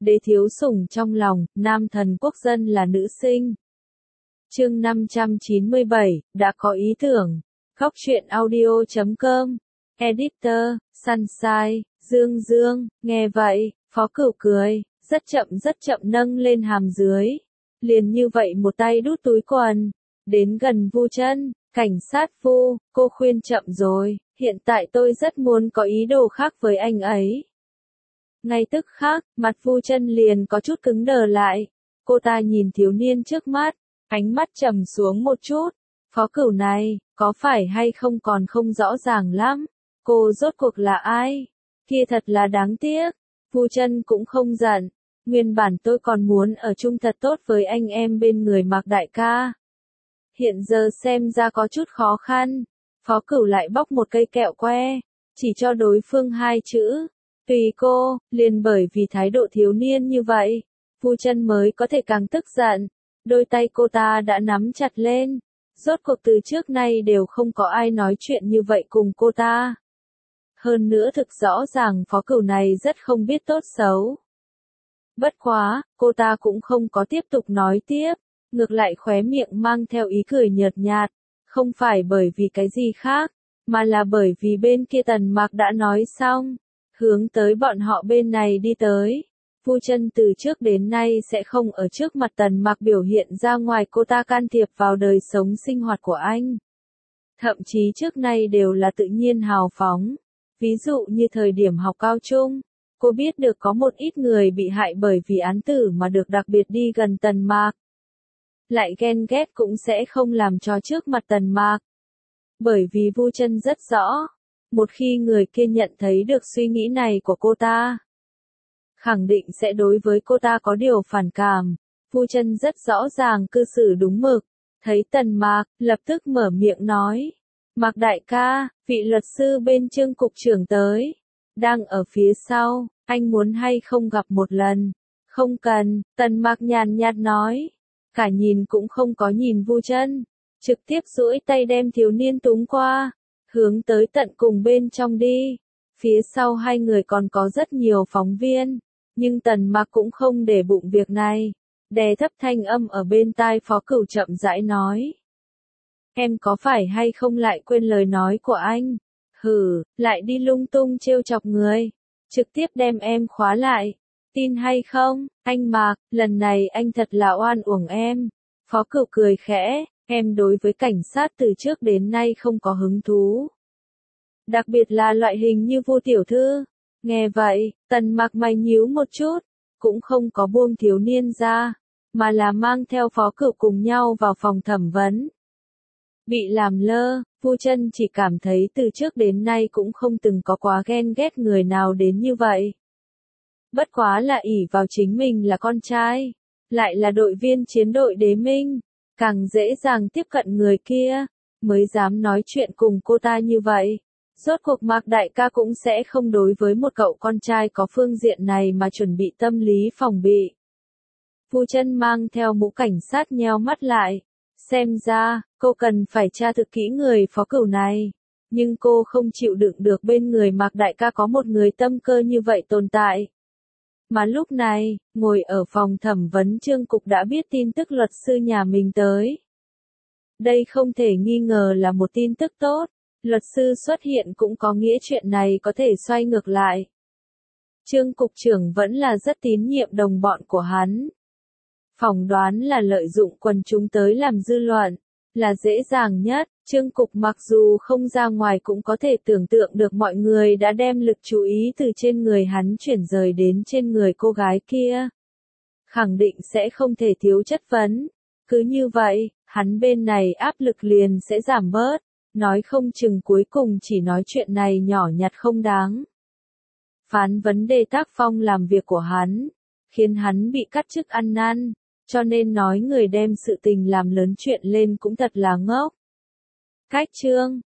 đế thiếu sủng trong lòng, nam thần quốc dân là nữ sinh. Chương 597, đã có ý tưởng. Góc truyện audio.com. Editor, Sunshine, Dương, nghe vậy, Phó Cửu cười, rất chậm nâng lên hàm dưới. Liền như vậy một tay đút túi quần, đến gần Vu Chân, cảnh sát Vu, cô khuyên chậm rồi, hiện tại tôi rất muốn có ý đồ khác với anh ấy. Ngay tức khắc, mặt Vu Chân liền có chút cứng đờ lại, cô ta nhìn thiếu niên trước mắt, ánh mắt trầm xuống một chút, Phó Cửu này, có phải hay không còn không rõ ràng lắm, cô rốt cuộc là ai, kia thật là đáng tiếc, Vu Chân cũng không giận, nguyên bản tôi còn muốn ở chung thật tốt với anh em bên người Mạc đại ca. Hiện giờ xem ra có chút khó khăn, Phó Cửu lại bóc một cây kẹo que, chỉ cho đối phương 2 chữ, tùy cô, liền bởi vì thái độ thiếu niên như vậy, Vu Chân mới có thể càng tức giận, đôi tay cô ta đã nắm chặt lên, rốt cuộc từ trước nay đều không có ai nói chuyện như vậy cùng cô ta. Hơn nữa thực rõ ràng Phó Cửu này rất không biết tốt xấu. Bất quá, cô ta cũng không có tiếp tục nói tiếp, ngược lại khóe miệng mang theo ý cười nhợt nhạt, không phải bởi vì cái gì khác, mà là bởi vì bên kia Tần Mạc đã nói xong, hướng tới bọn họ bên này đi tới. Vu Chân từ trước đến nay sẽ không ở trước mặt Tần Mạc biểu hiện ra ngoài cô ta can thiệp vào đời sống sinh hoạt của anh. Thậm chí trước nay đều là tự nhiên hào phóng. Ví dụ như thời điểm học cao trung, cô biết được có một ít người bị hại bởi vì án tử mà được đặc biệt đi gần Tần Mạc. Lại ghen ghét cũng sẽ không làm cho trước mặt Tần Mạc. Bởi vì Vu Chân rất rõ, một khi người kia nhận thấy được suy nghĩ này của cô ta, khẳng định sẽ đối với cô ta có điều phản cảm. Vu Chân rất rõ ràng cư xử đúng mực, thấy Tần Mạc, lập tức mở miệng nói. Mạc đại ca, vị luật sư bên Trương cục trưởng tới. Đang ở phía sau, anh muốn hay không gặp một lần? Không cần, Tần Mạc nhàn nhạt nói. Cả nhìn cũng không có nhìn Vu Chân, trực tiếp duỗi tay đem thiếu niên túm qua, hướng tới tận cùng bên trong đi. Phía sau hai người còn có rất nhiều phóng viên, nhưng Tần Mạc cũng không để bụng việc này, đè thấp thanh âm ở bên tai Phó Cửu chậm rãi nói. Em có phải hay không lại quên lời nói của anh? Hử, lại đi lung tung trêu chọc người, trực tiếp đem em khóa lại. Tin hay không, anh Mạc, lần này anh thật là oan uổng em. Phó Cửu cười khẽ, em đối với cảnh sát từ trước đến nay không có hứng thú. Đặc biệt là loại hình như Vu tiểu thư. Nghe vậy, Tần Mạc mày nhíu một chút, cũng không có buông thiếu niên ra, mà là mang theo Phó Cửu cùng nhau vào phòng thẩm vấn. Bị làm lơ, Vu Chân chỉ cảm thấy từ trước đến nay cũng không từng có quá ghen ghét người nào đến như vậy. Bất quá là ỷ vào chính mình là con trai, lại là đội viên chiến đội Đế Minh, càng dễ dàng tiếp cận người kia, mới dám nói chuyện cùng cô ta như vậy. Rốt cuộc Mạc đại ca cũng sẽ không đối với một cậu con trai có phương diện này mà chuẩn bị tâm lý phòng bị. Vu Chân mang theo mũ cảnh sát nheo mắt lại, xem ra, cô cần phải tra thực kỹ người Phó Cửu này, nhưng cô không chịu đựng được bên người Mạc đại ca có một người tâm cơ như vậy tồn tại. Mà lúc này, ngồi ở phòng thẩm vấn Trương cục đã biết tin tức luật sư nhà mình tới. Đây không thể nghi ngờ là một tin tức tốt, luật sư xuất hiện cũng có nghĩa chuyện này có thể xoay ngược lại. Trương cục trưởng vẫn là rất tín nhiệm đồng bọn của hắn. Phỏng đoán là lợi dụng quần chúng tới làm dư luận, là dễ dàng nhất. Trương cục mặc dù không ra ngoài cũng có thể tưởng tượng được mọi người đã đem lực chú ý từ trên người hắn chuyển rời đến trên người cô gái kia. Khẳng định sẽ không thể thiếu chất vấn. Cứ như vậy, hắn bên này áp lực liền sẽ giảm bớt, nói không chừng cuối cùng chỉ nói chuyện này nhỏ nhặt không đáng. Phán vấn đề tác phong làm việc của hắn, khiến hắn bị cắt chức ăn năn, cho nên nói người đem sự tình làm lớn chuyện lên cũng thật là ngốc. Cách chương